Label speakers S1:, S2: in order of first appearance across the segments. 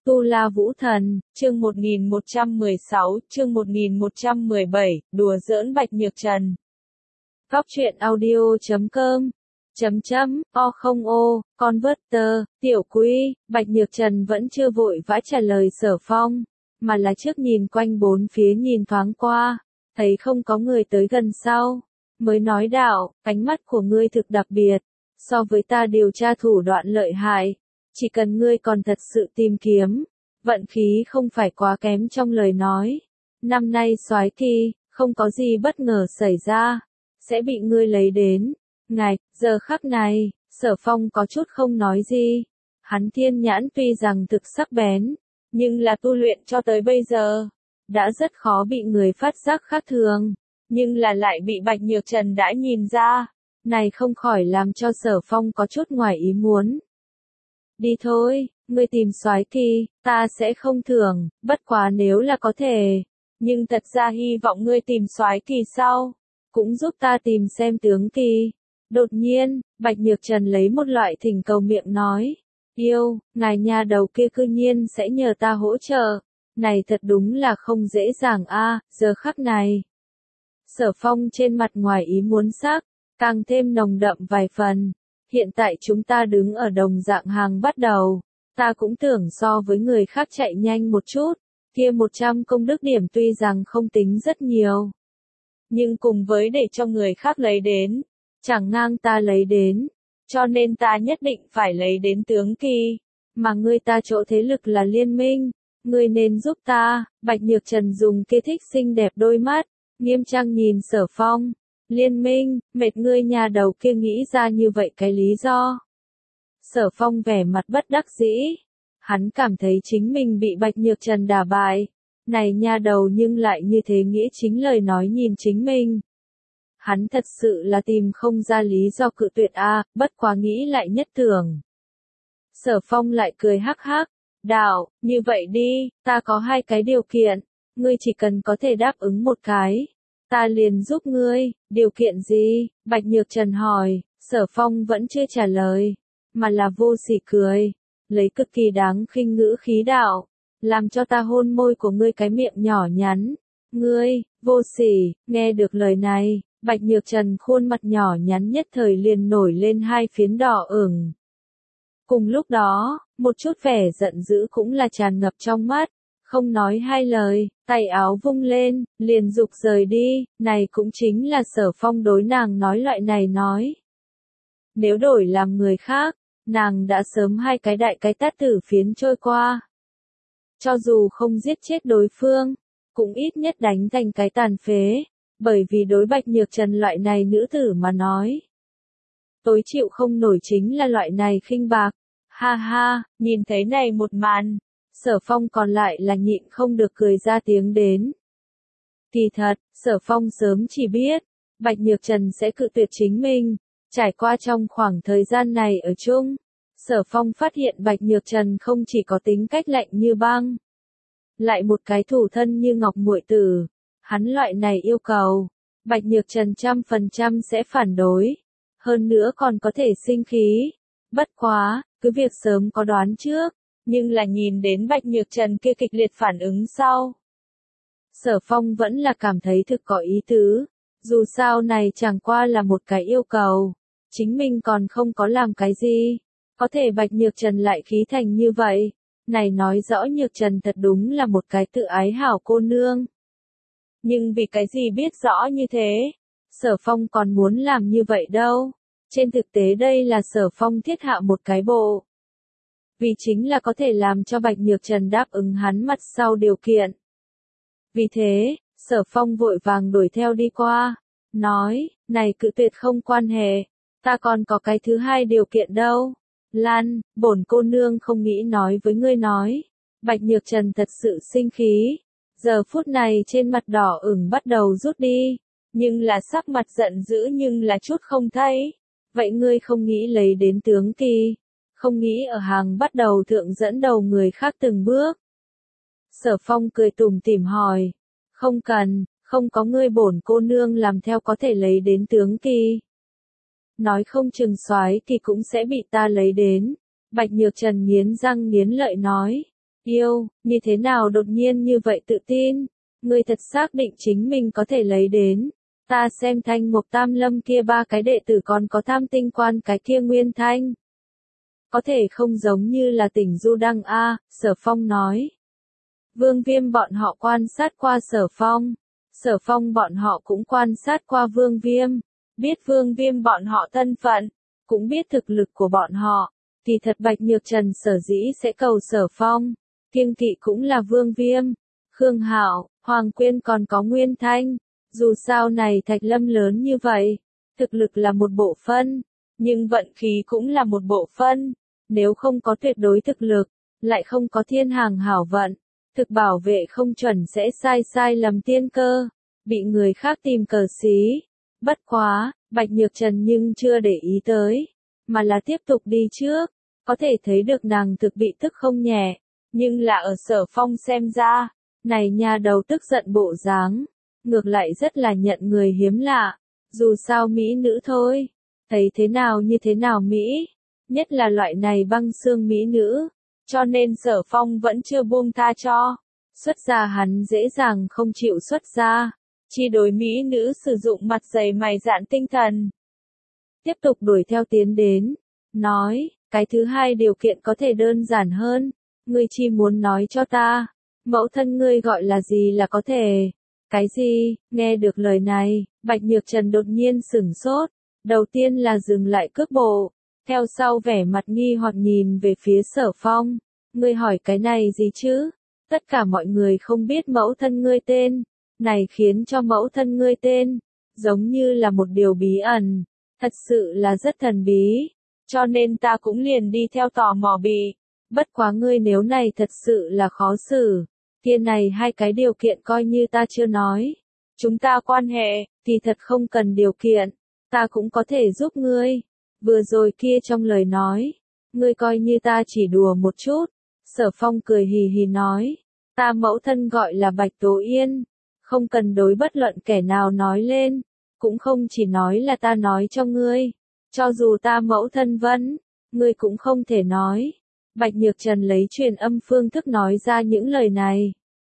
S1: Tu La Vũ Thần, chương 1116, chương 1117, đùa giỡn Bạch Nhược Trần. Góc truyện audio.com O Converter, tiểu quý, Bạch Nhược Trần vẫn chưa vội vã trả lời Sở Phong, mà là trước nhìn quanh bốn phía nhìn thoáng qua, thấy không có người tới gần sau, mới nói đạo, ánh mắt của ngươi thực đặc biệt, so với ta điều tra thủ đoạn lợi hại. Chỉ cần ngươi còn thật sự tìm kiếm, vận khí không phải quá kém trong lời nói. Năm nay soái thi, không có gì bất ngờ xảy ra, sẽ bị ngươi lấy đến. Ngạch, giờ khắc này, Sở Phong có chút không nói gì. Hắn thiên nhãn tuy rằng thực sắc bén, nhưng là tu luyện cho tới bây giờ, đã rất khó bị người phát giác khác thường, nhưng là lại bị Bạch Nhược Trần đã nhìn ra. Này không khỏi làm cho Sở Phong có chút ngoài ý muốn. Đi thôi, ngươi tìm soái thi, ta sẽ không thưởng, bất quá nếu là có thể. Nhưng thật ra hy vọng ngươi tìm soái kỳ sau, cũng giúp ta tìm xem tướng kỳ. Đột nhiên, Bạch Nhược Trần lấy một loại thỉnh cầu miệng nói. Yêu, ngài nhà đầu kia cư nhiên sẽ nhờ ta hỗ trợ. Này thật đúng là không dễ dàng a. Giờ khắc này. Sở Phong trên mặt ngoài ý muốn sắc, càng thêm nồng đậm vài phần. Hiện tại chúng ta đứng ở đồng dạng hàng bắt đầu, ta cũng tưởng so với người khác chạy nhanh một chút, kia 100 công đức điểm tuy rằng không tính rất nhiều. Nhưng cùng với để cho người khác lấy đến, chẳng ngang ta lấy đến, cho nên ta nhất định phải lấy đến tướng kỳ, mà ngươi ta chỗ thế lực là liên minh, ngươi nên giúp ta. Bạch Nhược Trần dùng kia thích xinh đẹp đôi mắt, nghiêm trang nhìn Sở Phong. Liên minh, mệt ngươi nhà đầu kia nghĩ ra như vậy cái lý do. Sở Phong vẻ mặt bất đắc dĩ. Hắn cảm thấy chính mình bị Bạch Nhược Trần đả bại. Này nhà đầu nhưng lại như thế nghĩa chính lời nói nhìn chính mình. Hắn thật sự là tìm không ra lý do cự tuyệt a, bất quá nghĩ lại nhất tưởng. Sở Phong lại cười hắc hắc. Đạo, như vậy đi, ta có hai cái điều kiện. Ngươi chỉ cần có thể đáp ứng một cái. Ta liền giúp ngươi, điều kiện gì? Bạch Nhược Trần hỏi. Sở Phong vẫn chưa trả lời, mà là vô sỉ cười, lấy cực kỳ đáng khinh ngữ khí đạo, làm cho ta hôn môi của ngươi cái miệng nhỏ nhắn. Ngươi, vô sỉ. Nghe được lời này, Bạch Nhược Trần khuôn mặt nhỏ nhắn nhất thời liền nổi lên hai phiến đỏ ửng. Cùng lúc đó, một chút vẻ giận dữ cũng là tràn ngập trong mắt. Không nói hai lời, tay áo vung lên, liền dục rời đi, này cũng chính là Sở Phong đối nàng nói loại này nói. Nếu đổi làm người khác, nàng đã sớm hai cái đại cái tát tử phiến trôi qua. Cho dù không giết chết đối phương, cũng ít nhất đánh thành cái tàn phế, bởi vì đối Bạch Nhược Trần loại này nữ tử mà nói. Tối chịu không nổi chính là loại này khinh bạc. Ha ha, nhìn thấy này một màn. Sở Phong còn lại là nhịn không được cười ra tiếng đến. Kỳ thật, Sở Phong sớm chỉ biết, Bạch Nhược Trần sẽ cự tuyệt chính mình. Trải qua trong khoảng thời gian này ở chung, Sở Phong phát hiện Bạch Nhược Trần không chỉ có tính cách lạnh như băng, lại một cái thủ thân như ngọc muội tử. Hắn loại này yêu cầu, Bạch Nhược Trần 100% sẽ phản đối. Hơn nữa còn có thể sinh khí. Bất quá, cứ việc sớm có đoán trước. Nhưng là nhìn đến Bạch Nhược Trần kia kịch liệt phản ứng sau. Sở Phong vẫn là cảm thấy thực có ý tứ. Dù sao này chẳng qua là một cái yêu cầu. Chính mình còn không có làm cái gì. Có thể Bạch Nhược Trần lại khí thành như vậy. Này nói rõ Nhược Trần thật đúng là một cái tự ái hảo cô nương. Nhưng vì cái gì biết rõ như thế? Sở Phong còn muốn làm như vậy đâu. Trên thực tế đây là Sở Phong thiết hạ một cái bộ. Vì chính là có thể làm cho Bạch Nhược Trần đáp ứng hắn mặt sau điều kiện. Vì thế, Sở Phong vội vàng đuổi theo đi qua, nói, này cự tuyệt không quan hệ, ta còn có cái thứ hai điều kiện đâu. Lan, bổn cô nương không nghĩ nói với ngươi nói. Bạch Nhược Trần thật sự sinh khí, giờ phút này trên mặt đỏ ửng bắt đầu rút đi, nhưng là sắc mặt giận dữ nhưng là chút không thấy. Vậy ngươi không nghĩ lấy đến tướng kỳ? Không nghĩ ở hàng bắt đầu thượng dẫn đầu người khác từng bước. Sở Phong cười tủm tỉm hỏi. Không cần, không có ngươi bổn cô nương làm theo có thể lấy đến tướng kỳ. Nói không chừng soái kỳ cũng sẽ bị ta lấy đến. Bạch Nhược Trần nghiến răng nghiến lợi nói. Yêu, như thế nào đột nhiên như vậy tự tin? Ngươi thật xác định chính mình có thể lấy đến. Ta xem Thanh Mục Tam Lâm kia ba cái đệ tử còn có Tham Tinh Quan cái kia Nguyên Thanh. Có thể không giống như là tỉnh Du Đăng a, Sở Phong nói. Vương Viêm bọn họ quan sát qua Sở Phong bọn họ cũng quan sát qua Vương Viêm, biết Vương Viêm bọn họ thân phận, cũng biết thực lực của bọn họ. Kỳ thật Bạch Nhược Trần sở dĩ sẽ cầu Sở Phong, kiêng kỵ cũng là Vương Viêm, Khương Hạo, Hoàng Quyên còn có Nguyên Thanh. Dù sao này Thạch Lâm lớn như vậy, thực lực là một bộ phân, nhưng vận khí cũng là một bộ phân. Nếu không có tuyệt đối thực lực, lại không có thiên hàng hảo vận, thực bảo vệ không chuẩn sẽ sai lầm tiên cơ, bị người khác tìm cờ xí. Bất quá, Bạch Nhược Trần nhưng chưa để ý tới, mà là tiếp tục đi trước, có thể thấy được nàng thực bị tức không nhẹ, nhưng là ở Sở Phong xem ra, này nhà đầu tức giận bộ dáng, ngược lại rất là nhận người hiếm lạ, dù sao mỹ nữ thôi, thấy thế nào như thế nào mỹ, nhất là loại này băng xương mỹ nữ, cho nên Sở Phong vẫn chưa buông tha cho, xuất gia hắn dễ dàng không chịu xuất gia, chỉ đối mỹ nữ sử dụng mặt dày mày dạn tinh thần. Tiếp tục đuổi theo tiến đến, nói, cái thứ hai điều kiện có thể đơn giản hơn, ngươi chỉ muốn nói cho ta, mẫu thân ngươi gọi là gì là có thể. Cái gì? Nghe được lời này, Bạch Nhược Trần đột nhiên sửng sốt, đầu tiên là dừng lại cước bộ, theo sau vẻ mặt nghi hoặc nhìn về phía Sở Phong, ngươi hỏi cái này gì chứ? Tất cả mọi người không biết mẫu thân ngươi tên, này khiến cho mẫu thân ngươi tên, giống như là một điều bí ẩn, thật sự là rất thần bí, cho nên ta cũng liền đi theo tò mò bị, bất quá ngươi nếu này thật sự là khó xử. Kia này hai cái điều kiện coi như ta chưa nói. Chúng ta quan hệ, thì thật không cần điều kiện. Ta cũng có thể giúp ngươi. Vừa rồi kia trong lời nói. Ngươi coi như ta chỉ đùa một chút. Sở Phong cười hì hì nói. Ta mẫu thân gọi là Bạch Tố Yên. Không cần đối bất luận kẻ nào nói lên. Cũng không chỉ nói là ta nói cho ngươi. Cho dù ta mẫu thân vẫn. Ngươi cũng không thể nói. Bạch Nhược Trần lấy truyền âm phương thức nói ra những lời này.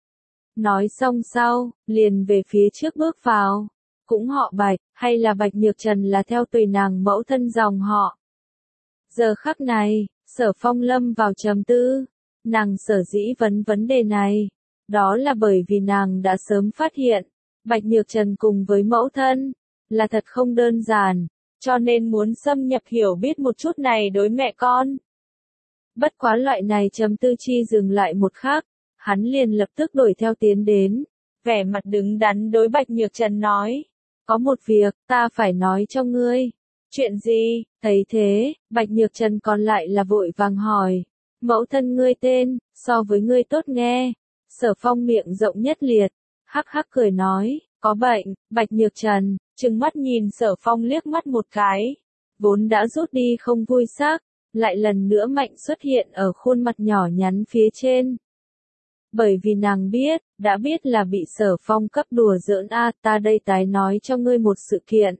S1: Nói xong sau, liền về phía trước bước vào. Cũng họ Bạch, hay là Bạch Nhược Trần là theo tùy nàng mẫu thân dòng họ. Giờ khắc này, Sở Phong lâm vào trầm tư. Nàng sở dĩ vấn đề này. Đó là bởi vì nàng đã sớm phát hiện. Bạch Nhược Trần cùng với mẫu thân. Là thật không đơn giản. Cho nên muốn xâm nhập hiểu biết một chút này đối mẹ con. Bất quá loại này trầm tư chi dừng lại một khắc, hắn liền lập tức đuổi theo tiến đến, vẻ mặt đứng đắn đối Bạch Nhược Trần nói, có một việc, ta phải nói cho ngươi. Chuyện gì? Thấy thế, Bạch Nhược Trần còn lại là vội vàng hỏi, mẫu thân ngươi tên, so với ngươi tốt nghe. Sở Phong miệng rộng nhất liệt, hắc hắc cười nói, có bệnh. Bạch Nhược Trần, trừng mắt nhìn Sở Phong liếc mắt một cái, vốn đã rút đi không vui sắc. Lại lần nữa mạnh xuất hiện ở khuôn mặt nhỏ nhắn phía trên. Bởi vì nàng biết, đã biết là bị Sở Phong cấp đùa giỡn ta đây tái nói cho ngươi một sự kiện.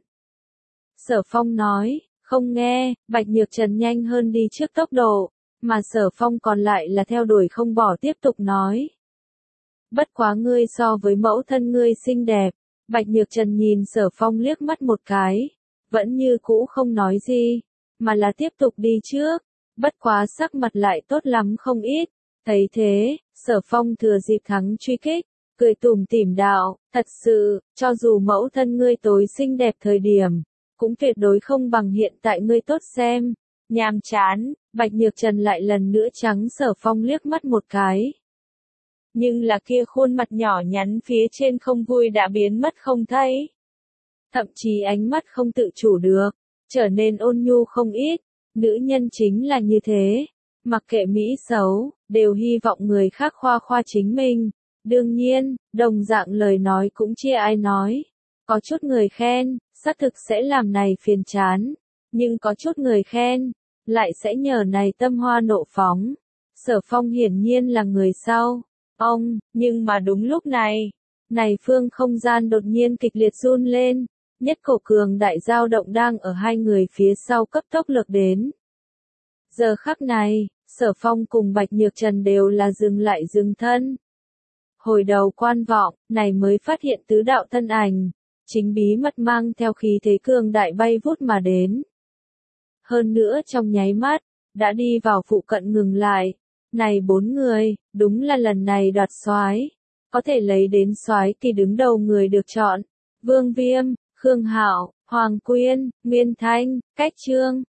S1: Sở Phong nói, không nghe, Bạch Nhược Trần nhanh hơn đi trước tốc độ, mà Sở Phong còn lại là theo đuổi không bỏ tiếp tục nói. Bất quá ngươi so với mẫu thân ngươi xinh đẹp, Bạch Nhược Trần nhìn Sở Phong liếc mắt một cái, vẫn như cũ không nói gì. Mà là tiếp tục đi trước, bất quá sắc mặt lại tốt lắm không ít, thấy thế, Sở Phong thừa dịp thắng truy kích, cười tủm tỉm đạo, thật sự, cho dù mẫu thân ngươi tối xinh đẹp thời điểm, cũng tuyệt đối không bằng hiện tại ngươi tốt xem, nhàm chán. Bạch Nhược Trần lại lần nữa trắng Sở Phong liếc mắt một cái. Nhưng là kia khuôn mặt nhỏ nhắn phía trên không vui đã biến mất không thấy. Thậm chí ánh mắt không tự chủ được. Trở nên ôn nhu không ít, nữ nhân chính là như thế, mặc kệ mỹ xấu, đều hy vọng người khác khoa khoa chính mình. Đương nhiên, đồng dạng lời nói cũng chia ai nói. Có chút người khen, xác thực sẽ làm này phiền chán, nhưng có chút người khen, lại sẽ nhờ này tâm hoa nộ phóng. Sở Phong hiển nhiên là người sau, nhưng mà đúng lúc này, phương không gian đột nhiên kịch liệt run lên. Nhất cổ cường đại dao động đang ở hai người phía sau cấp tốc lược đến. Giờ khắc này, Sở Phong cùng Bạch Nhược Trần đều là dừng lại dừng thân. Hồi đầu quan vọng, này mới phát hiện tứ đạo thân ảnh, chính bí mật mang theo khí thế cường đại bay vút mà đến. Hơn nữa trong nháy mắt, đã đi vào phụ cận ngừng lại. Này 4 người, đúng là lần này đoạt soái, có thể lấy đến soái thì đứng đầu người được chọn. Vương Viêm, Khương Hạo, Hoàng Quyên, Nguyên Thanh, Cách Trương,